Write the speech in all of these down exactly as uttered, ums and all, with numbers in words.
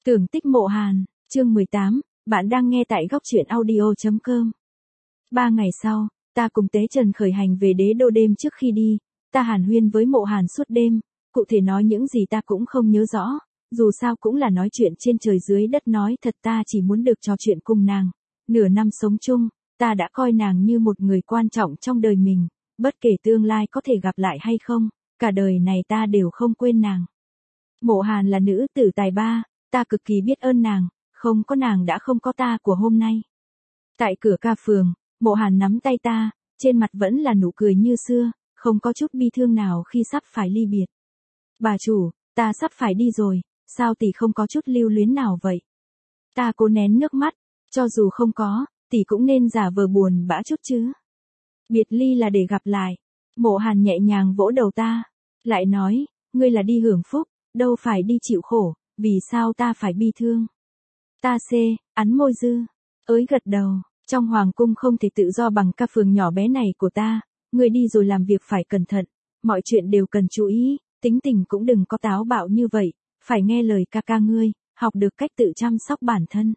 Tưởng tích Mộ Hàn, chương mười tám, bạn đang nghe tại góc truyện audio chấm com. Ba ngày sau, ta cùng Tế Trần khởi hành về đế đô. Đêm trước khi đi, ta hàn huyên với Mộ Hàn suốt đêm, cụ thể nói những gì ta cũng không nhớ rõ, dù sao cũng là nói chuyện trên trời dưới đất. Nói thật ta chỉ muốn được trò chuyện cùng nàng. Nửa năm sống chung, ta đã coi nàng như một người quan trọng trong đời mình, bất kể tương lai có thể gặp lại hay không, cả đời này ta đều không quên nàng. Mộ Hàn là nữ tử tài ba, ta cực kỳ biết ơn nàng, không có nàng đã không có ta của hôm nay. Tại cửa ca phường, Mộ Hàn nắm tay ta, trên mặt vẫn là nụ cười như xưa, không có chút bi thương nào khi sắp phải ly biệt. Bà chủ, ta sắp phải đi rồi, sao tỷ không có chút lưu luyến nào vậy? Ta cố nén nước mắt, cho dù không có, tỷ cũng nên giả vờ buồn bã chút chứ. Biệt ly là để gặp lại. Mộ Hàn nhẹ nhàng vỗ đầu ta, lại nói, ngươi là đi hưởng phúc, đâu phải đi chịu khổ, vì sao ta phải bi thương? Ta xê, ắn môi dư, ới gật đầu, trong hoàng cung không thể tự do bằng ca phường nhỏ bé này của ta, ngươi đi rồi làm việc phải cẩn thận, mọi chuyện đều cần chú ý, tính tình cũng đừng có táo bạo như vậy, phải nghe lời ca ca ngươi, học được cách tự chăm sóc bản thân.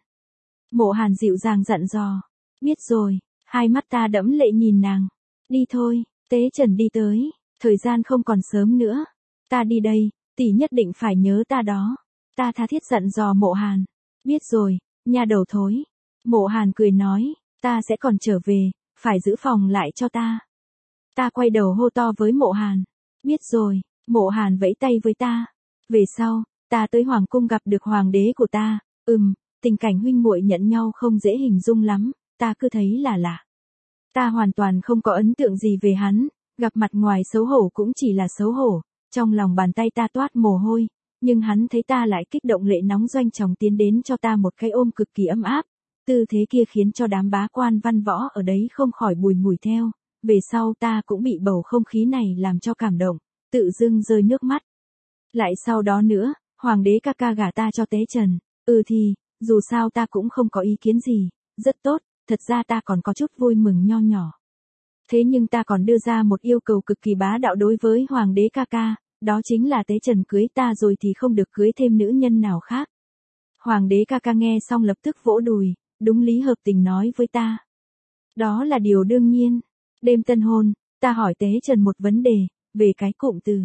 Mộ Hàn dịu dàng dặn dò, biết rồi, hai mắt ta đẫm lệ nhìn nàng, đi thôi. Tế Trần đi tới, thời gian không còn sớm nữa, ta đi đây, tỷ nhất định phải nhớ ta đó. Ta tha thiết dặn dò Mộ Hàn, biết rồi, nha đầu thối. Mộ Hàn cười nói, ta sẽ còn trở về, phải giữ phòng lại cho ta. Ta quay đầu hô to với Mộ Hàn, biết rồi. Mộ Hàn vẫy tay với ta. Về sau, ta tới hoàng cung gặp được hoàng đế của ta, ừm, tình cảnh huynh muội nhận nhau không dễ hình dung lắm, ta cứ thấy là lạ. Ta hoàn toàn không có ấn tượng gì về hắn, gặp mặt ngoài xấu hổ cũng chỉ là xấu hổ, trong lòng bàn tay ta toát mồ hôi, nhưng hắn thấy ta lại kích động lệ nóng doanh chóng tiến đến cho ta một cái ôm cực kỳ ấm áp, tư thế kia khiến cho đám bá quan văn võ ở đấy không khỏi bùi ngùi theo, về sau ta cũng bị bầu không khí này làm cho cảm động, tự dưng rơi nước mắt. Lại sau đó nữa, hoàng đế ca ca gả ta cho Tế Trần, ừ thì, dù sao ta cũng không có ý kiến gì, rất tốt. Thật ra ta còn có chút vui mừng nho nhỏ. Thế nhưng ta còn đưa ra một yêu cầu cực kỳ bá đạo đối với hoàng đế ca ca, đó chính là Tế Trần cưới ta rồi thì không được cưới thêm nữ nhân nào khác. Hoàng đế ca ca nghe xong lập tức vỗ đùi, đúng lý hợp tình nói với ta. Đó là điều đương nhiên. Đêm tân hôn, ta hỏi Tế Trần một vấn đề, về cái cụm từ.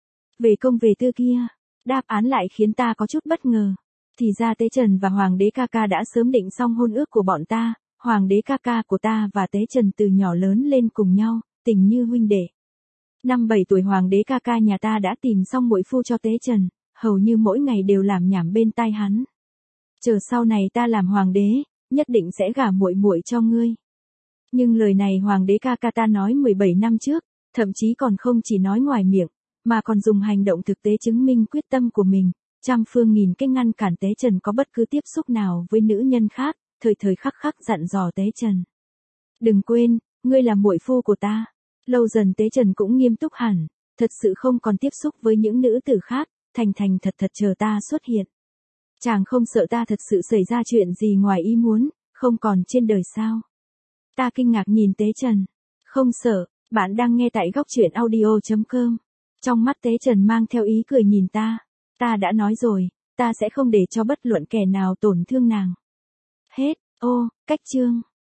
Về công về tư kia, đáp án lại khiến ta có chút bất ngờ. Thì ra Tế Trần và hoàng đế ca ca đã sớm định xong hôn ước của bọn ta. Hoàng đế ca ca của ta và Tế Trần từ nhỏ lớn lên cùng nhau, tình như huynh đệ. Năm bảy tuổi hoàng đế ca ca nhà ta đã tìm xong muội phu cho Tế Trần, hầu như mỗi ngày đều làm nhảm bên tai hắn. Chờ sau này ta làm hoàng đế, nhất định sẽ gả muội muội cho ngươi. Nhưng lời này hoàng đế ca ca ta nói mười bảy năm trước, thậm chí còn không chỉ nói ngoài miệng, mà còn dùng hành động thực tế chứng minh quyết tâm của mình, trăm phương nghìn cách ngăn cản Tế Trần có bất cứ tiếp xúc nào với nữ nhân khác. Thời thời khắc khắc dặn dò Tế Trần. Đừng quên, ngươi là muội phu của ta. Lâu dần Tế Trần cũng nghiêm túc hẳn, thật sự không còn tiếp xúc với những nữ tử khác, thành thành thật thật chờ ta xuất hiện. Chàng không sợ ta thật sự xảy ra chuyện gì ngoài ý muốn, không còn trên đời sao? Ta kinh ngạc nhìn Tế Trần. Không sợ, bạn đang nghe tại góc truyện audio chấm com. Trong mắt Tế Trần mang theo ý cười nhìn ta. Ta đã nói rồi, ta sẽ không để cho bất luận kẻ nào tổn thương nàng. Hết, ô, cách chương.